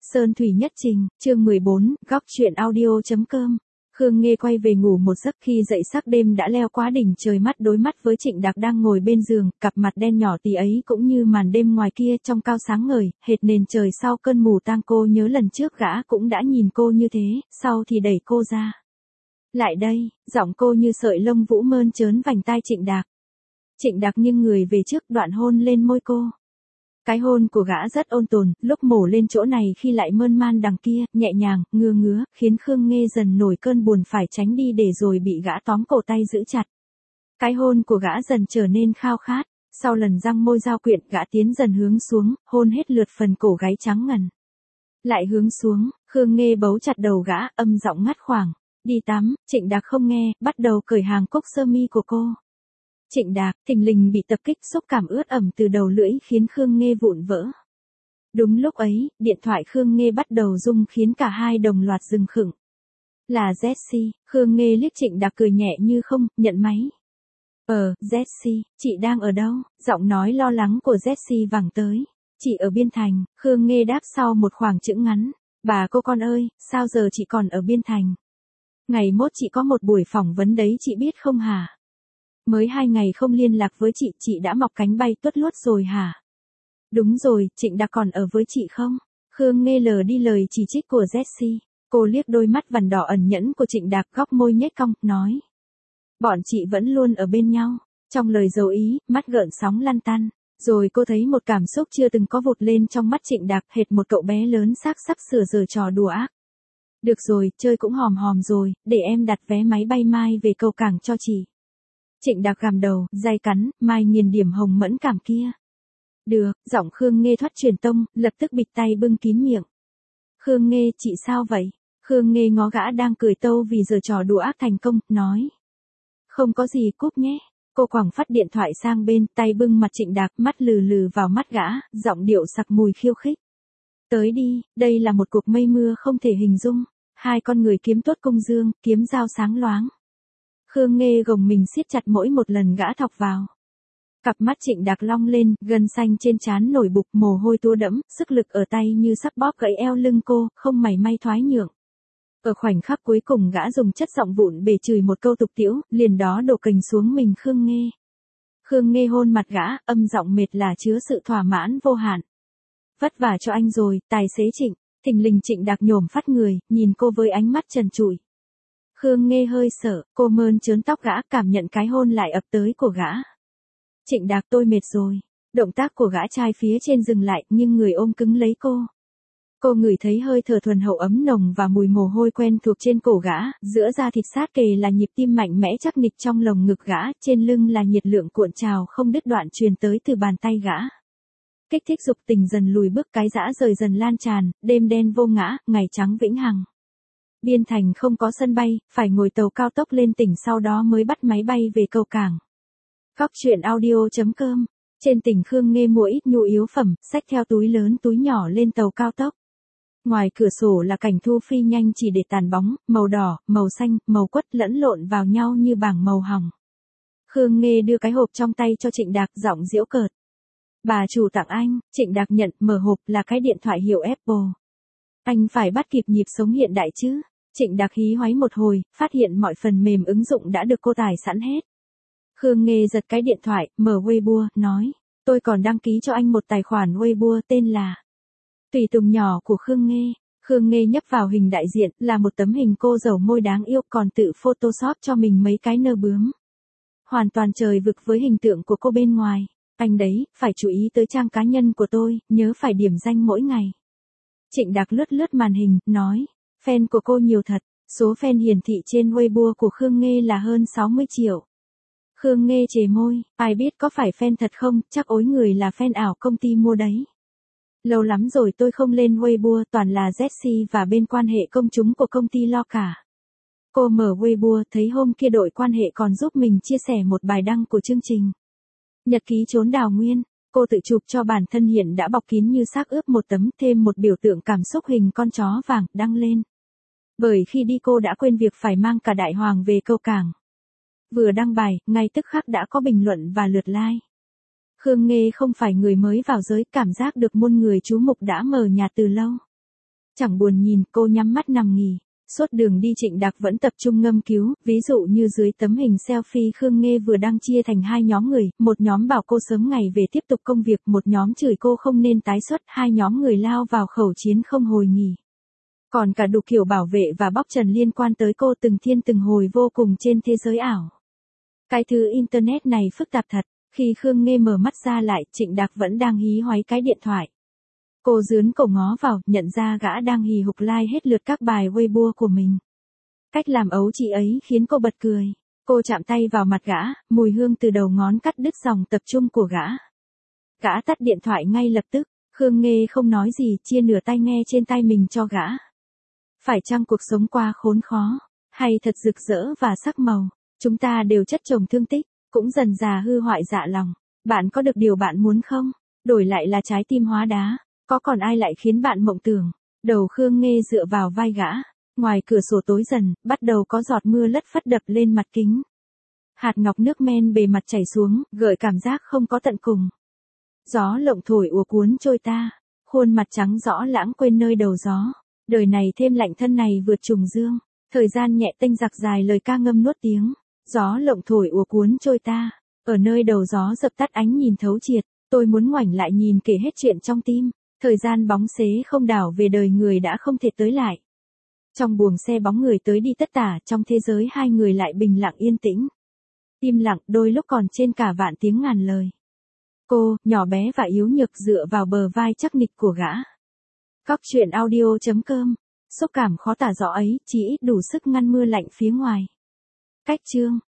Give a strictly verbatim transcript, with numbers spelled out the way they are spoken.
Sơn Thủy Nhất Trình, chương mười bốn, góc truyện audio.com. Khương Nghê quay về ngủ một giấc, khi dậy sắc đêm đã leo quá đỉnh trời, mắt đối mắt với Trịnh Đạc đang ngồi bên giường, cặp mặt đen nhỏ tí ấy cũng như màn đêm ngoài kia trong cao sáng ngời, hệt nền trời sau cơn mù tang. Cô nhớ lần trước gã cũng đã nhìn cô như thế, sau thì đẩy cô ra. Lại đây, giọng cô như sợi lông vũ mơn trớn vành tai Trịnh Đạc. Trịnh Đạc nghiêng người về trước, đoạn hôn lên môi cô. Cái hôn của gã rất ôn tồn, lúc mổ lên chỗ này khi lại mơn man đằng kia, nhẹ nhàng, ngứa ngứa, khiến Khương Nghê dần nổi cơn buồn phải tránh đi để rồi bị gã tóm cổ tay giữ chặt. Cái hôn của gã dần trở nên khao khát, sau lần răng môi giao quyện, gã tiến dần hướng xuống, hôn hết lượt phần cổ gáy trắng ngần. Lại hướng xuống, Khương Nghê bấu chặt đầu gã, âm giọng ngắt khoảng. Đi tắm. Trịnh Đạc không nghe, bắt đầu cởi hàng cúc sơ mi của cô. Trịnh Đạc, thình lình bị tập kích, xúc cảm ướt ẩm từ đầu lưỡi khiến Khương Nghê vụn vỡ. Đúng lúc ấy, điện thoại Khương Nghê bắt đầu rung khiến cả hai đồng loạt dừng khựng. Là Jessie. Khương Nghê liếc Trịnh Đạc cười nhẹ như không, nhận máy. Ờ, Jessie, chị đang ở đâu? Giọng nói lo lắng của Jessie vẳng tới. Chị ở Biên Thành. Khương Nghê đáp sau một khoảng chững ngắn. Bà cô con ơi, sao giờ chị còn ở Biên Thành? Ngày mốt chị có một buổi phỏng vấn đấy, chị biết không hả? Mới hai ngày không liên lạc với chị, chị đã mọc cánh bay tuốt luốt rồi hả? Đúng rồi, Trịnh Đạc còn ở với chị không? Khương Nghê lờ đi lời chỉ trích của Jessie. Cô liếc đôi mắt vằn đỏ ẩn nhẫn của Trịnh Đạc, góc môi nhếch cong, nói. Bọn chị vẫn luôn ở bên nhau. Trong lời dấu ý, mắt gợn sóng lăn tăn. Rồi cô thấy một cảm xúc chưa từng có vụt lên trong mắt Trịnh Đạc, hệt một cậu bé lớn xác sắp sửa giở trò đùa ác. Được rồi, chơi cũng hòm hòm rồi, để em đặt vé máy bay mai về cầu cảng cho chị. Trịnh Đạc gằm đầu, day cắn, mai nghiền điểm hồng mẫn cảm kia. Được, giọng Khương Nghê thoát truyền tông, lập tức bịt tay bưng kín miệng. Khương Nghê, chị sao vậy? Khương Nghê ngó gã đang cười tâu vì giờ trò đùa ác thành công, nói. Không có gì, cúp nhé. Cô quẳng phắt điện thoại sang bên, tay bưng mặt Trịnh Đạc, mắt lừ lừ vào mắt gã, giọng điệu sặc mùi khiêu khích. Tới đi, đây là một cuộc mây mưa không thể hình dung. Hai con người kiếm tuốt cung dương, kiếm dao sáng loáng. Khương Nghê gồng mình siết chặt mỗi một lần gã thọc vào. Cặp mắt Trịnh Đạc long lên, gân xanh trên trán nổi bục, mồ hôi túa đẫm, sức lực ở tay như sắp bóp gãy eo lưng cô, không mảy may thoái nhượng. Ở khoảnh khắc cuối cùng gã dùng chất giọng vụn bể chửi một câu tục tĩu, liền đó đổ kình xuống mình Khương Nghê. Khương Nghê hôn mặt gã, âm giọng mệt là chứa sự thỏa mãn vô hạn. Vất vả cho anh rồi, tài xế Trịnh. Thình lình Trịnh Đạc nhổm phát người, nhìn cô với ánh mắt trần trụi. Khương Nghê hơi sợ, cô mơn trớn tóc gã, cảm nhận cái hôn lại ập tới của gã. Trịnh Đạc, tôi mệt rồi. Động tác của gã trai phía trên dừng lại, nhưng người ôm cứng lấy cô. Cô ngửi thấy hơi thở thuần hậu ấm nồng và mùi mồ hôi quen thuộc trên cổ gã, giữa da thịt sát kề là nhịp tim mạnh mẽ chắc nịch trong lồng ngực gã, trên lưng là nhiệt lượng cuộn trào không đứt đoạn truyền tới từ bàn tay gã. Kích thích dục tình dần lùi bước, cái dã rời dần lan tràn, đêm đen vô ngã, ngày trắng vĩnh hằng. Biên Thành không có sân bay, phải ngồi tàu cao tốc lên tỉnh, sau đó mới bắt máy bay về cầu cảng. Góc truyện audio.com. Trên tỉnh Khương Nghê mua ít nhu yếu phẩm, xách theo túi lớn túi nhỏ lên tàu cao tốc. Ngoài cửa sổ là cảnh thu phi nhanh chỉ để tàn bóng, màu đỏ, màu xanh, màu quất lẫn lộn vào nhau như bảng màu hồng. Khương Nghê đưa cái hộp trong tay cho Trịnh Đạc, giọng giễu cợt. Bà chủ tặng anh. Trịnh Đạc nhận, mở hộp là cái điện thoại hiệu Apple. Anh phải bắt kịp nhịp sống hiện đại chứ. Trịnh Đạc hí hoáy một hồi, phát hiện mọi phần mềm ứng dụng đã được cô tải sẵn hết. Khương Nghê giật cái điện thoại, mở Weibo, nói. Tôi còn đăng ký cho anh một tài khoản Weibo tên là Tùy Tùng nhỏ của Khương Nghê. Khương Nghê nhấp vào hình đại diện, là một tấm hình cô dầu môi đáng yêu, còn tự photoshop cho mình mấy cái nơ bướm. Hoàn toàn trời vực với hình tượng của cô bên ngoài. Anh đấy, phải chú ý tới trang cá nhân của tôi, nhớ phải điểm danh mỗi ngày. Trịnh Đạc lướt lướt màn hình, nói. Fan của cô nhiều thật. Số fan hiển thị trên Weibo của Khương Nghê là hơn sáu mươi triệu. Khương Nghê chề môi, ai biết có phải fan thật không, chắc ối người là fan ảo công ty mua đấy. Lâu lắm rồi tôi không lên Weibo, toàn là Jessie và bên quan hệ công chúng của công ty lo cả. Cô mở Weibo, thấy hôm kia đội quan hệ còn giúp mình chia sẻ một bài đăng của chương trình Nhật ký trốn đào nguyên. Cô tự chụp cho bản thân hiện đã bọc kín như xác ướp một tấm, thêm một biểu tượng cảm xúc hình con chó vàng, đăng lên. Bởi khi đi cô đã quên việc phải mang cả đại hoàng về cầu cảng. Vừa đăng bài, ngay tức khắc đã có bình luận và lượt like. Khương Nghê không phải người mới vào giới, cảm giác được muôn người chú mục đã mờ nhạt từ lâu. Chẳng buồn nhìn, cô nhắm mắt nằm nghỉ. Suốt đường đi Trịnh Đạc vẫn tập trung ngâm cứu, ví dụ như dưới tấm hình selfie Khương Nghê vừa đăng chia thành hai nhóm người, một nhóm bảo cô sớm ngày về tiếp tục công việc, một nhóm chửi cô không nên tái xuất, hai nhóm người lao vào khẩu chiến không hồi nghỉ. Còn cả đủ kiểu bảo vệ và bóc trần liên quan tới cô từng thiên từng hồi vô cùng trên thế giới ảo. Cái thứ internet này phức tạp thật, khi Khương Nghê mở mắt ra lại, Trịnh Đạc vẫn đang hí hoáy cái điện thoại. Cô dướn cổ ngó vào, nhận ra gã đang hì hục like hết lượt các bài Weibo của mình. Cách làm ấu chị ấy khiến cô bật cười. Cô chạm tay vào mặt gã, mùi hương từ đầu ngón cắt đứt dòng tập trung của gã. Gã tắt điện thoại ngay lập tức, Khương Nghê không nói gì, chia nửa tai nghe trên tay mình cho gã. Phải chăng cuộc sống qua khốn khó, hay thật rực rỡ và sắc màu, chúng ta đều chất chồng thương tích, cũng dần dà hư hoại dạ lòng. Bạn có được điều bạn muốn không? Đổi lại là trái tim hóa đá. Có còn ai lại khiến bạn mộng tưởng? Đầu Khương Nghê dựa vào vai gã. Ngoài cửa sổ tối dần, bắt đầu có giọt mưa lất phất đập lên mặt kính. Hạt ngọc nước men bề mặt chảy xuống, gợi cảm giác không có tận cùng. Gió lộng thổi ùa cuốn trôi ta. Khuôn mặt trắng rõ lãng quên nơi đầu gió. Đời này thêm lạnh thân này vượt trùng dương. Thời gian nhẹ tênh giặc dài lời ca ngâm nuốt tiếng. Gió lộng thổi ùa cuốn trôi ta. Ở nơi đầu gió dập tắt ánh nhìn thấu triệt. Tôi muốn ngoảnh lại nhìn kể hết chuyện trong tim. Thời gian bóng xế không đảo về đời người đã không thể tới lại. Trong buồng xe bóng người tới đi tất tả, trong thế giới hai người lại bình lặng yên tĩnh. Im lặng đôi lúc còn trên cả vạn tiếng ngàn lời. Cô, nhỏ bé và yếu nhược dựa vào bờ vai chắc nịch của gã. Góc truyện audio chấm com. Xúc cảm khó tả rõ ấy, chỉ ít đủ sức ngăn mưa lạnh phía ngoài. Cách chương.